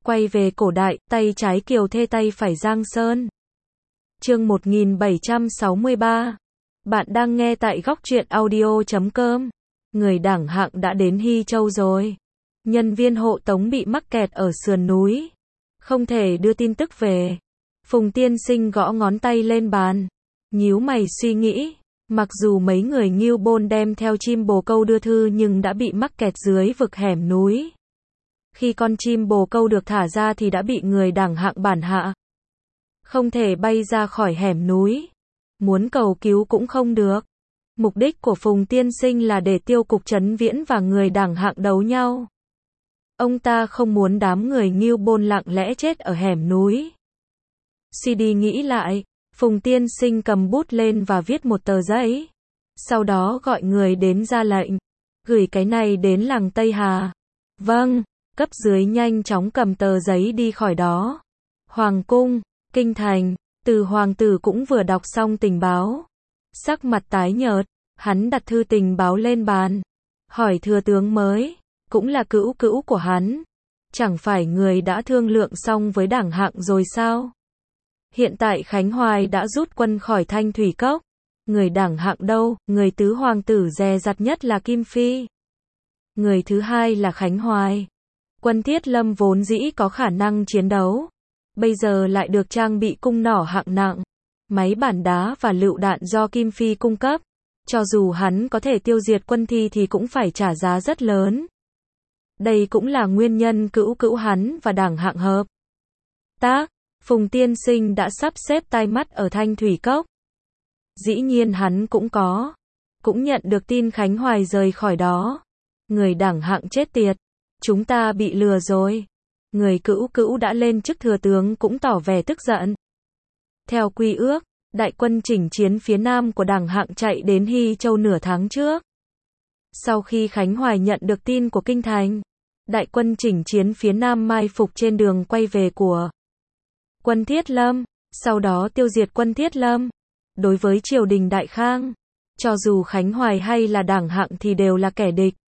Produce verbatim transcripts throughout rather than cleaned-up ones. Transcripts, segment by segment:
Quay về cổ đại, tay trái Kiều Thê tay phải Giang Sơn. Chương một nghìn bảy trăm sáu mươi ba. Bạn đang nghe tại góc truyện audio chấm com. Người đảng hạng đã đến Hy Châu rồi. Nhân viên hộ tống bị mắc kẹt ở sườn núi. Không thể đưa tin tức về. Phùng tiên sinh gõ ngón tay lên bàn. Nhíu mày suy nghĩ. Mặc dù mấy người Ngưu Bôn đem theo chim bồ câu đưa thư nhưng đã bị mắc kẹt dưới vực hẻm núi. Khi con chim bồ câu được thả ra thì đã bị người đảng hạng bản hạ. Không thể bay ra khỏi hẻm núi. Muốn cầu cứu cũng không được. Mục đích của Phùng tiên sinh là để tiêu cục Trấn Viễn và người đảng hạng đấu nhau. Ông ta không muốn đám người Ngưu Bôn lặng lẽ chết ở hẻm núi. Suy đi nghĩ lại, Phùng tiên sinh cầm bút lên và viết một tờ giấy. Sau đó gọi người đến ra lệnh. Gửi cái này đến làng Tây Hà. Vâng, cấp dưới nhanh chóng cầm tờ giấy đi khỏi đó. Hoàng cung, kinh thành, Từ hoàng tử cũng vừa đọc xong tình báo. Sắc mặt tái nhợt, hắn đặt thư tình báo lên bàn. Hỏi thừa tướng mới, cũng là cữu cữu của hắn. Chẳng phải người đã thương lượng xong với đảng hạng rồi sao? Hiện tại Khánh Hoài đã rút quân khỏi Thanh Thủy Cốc. Người đảng hạng đâu? Người tứ hoàng tử dè dặt nhất là Kim Phi. Người thứ hai là Khánh Hoài. Quân Thiết Lâm vốn dĩ có khả năng chiến đấu. Bây giờ lại được trang bị cung nỏ hạng nặng. Máy bản đá và lựu đạn do Kim Phi cung cấp. Cho dù hắn có thể tiêu diệt quân Thi thì cũng phải trả giá rất lớn. Đây cũng là nguyên nhân cữu cữu hắn và đảng hạng hợp tác. Phùng tiên sinh đã sắp xếp tai mắt ở Thanh Thủy Cốc. Dĩ nhiên hắn cũng có. Cũng nhận được tin Khánh Hoài rời khỏi đó. Người đảng hạng chết tiệt. Chúng ta bị lừa rồi. Người cữu cữu đã lên chức thừa tướng cũng tỏ vẻ tức giận. Theo quy ước, đại quân chỉnh chiến phía nam của đảng hạng chạy đến Hy Châu nửa tháng trước. Sau khi Khánh Hoài nhận được tin của kinh thành, đại quân chỉnh chiến phía nam mai phục trên đường quay về của quân Thiết Lâm, sau đó tiêu diệt quân Thiết Lâm. Đối với triều đình Đại Khang, cho dù Khánh Hoài hay là đảng hạng thì đều là kẻ địch.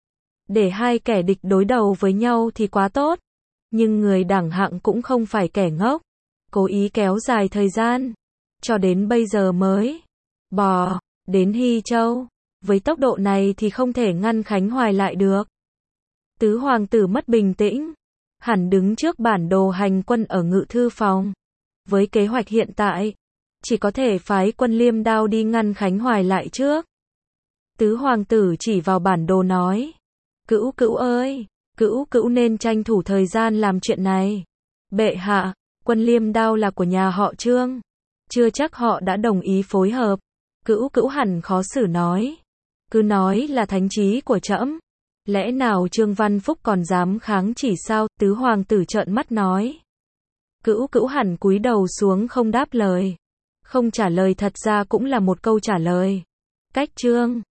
Để hai kẻ địch đối đầu với nhau thì quá tốt. Nhưng người đảng hạng cũng không phải kẻ ngốc. Cố ý kéo dài thời gian. Cho đến bây giờ mới bò đến Hy Châu. Với tốc độ này thì không thể ngăn Khánh Hoài lại được. Tứ hoàng tử mất bình tĩnh. Hẳn đứng trước bản đồ hành quân ở ngự thư phòng. Với kế hoạch hiện tại, chỉ có thể phái quân Liêm Đao đi ngăn Khánh Hoài lại trước. Tứ hoàng tử chỉ vào bản đồ nói. Cữu cữu ơi, cữu cữu nên tranh thủ thời gian làm chuyện này. Bệ hạ, quân Liêm Đao là của nhà họ Trương. Chưa chắc họ đã đồng ý phối hợp. Cữu cữu hẳn khó xử nói. Cứ nói là thánh chí của trẫm. Lẽ nào Trương Văn Phúc còn dám kháng chỉ sao? Tứ hoàng tử trợn mắt nói. Cữu cữu hẳn cúi đầu xuống không đáp lời. Không trả lời thật ra cũng là một câu trả lời. Cách Trương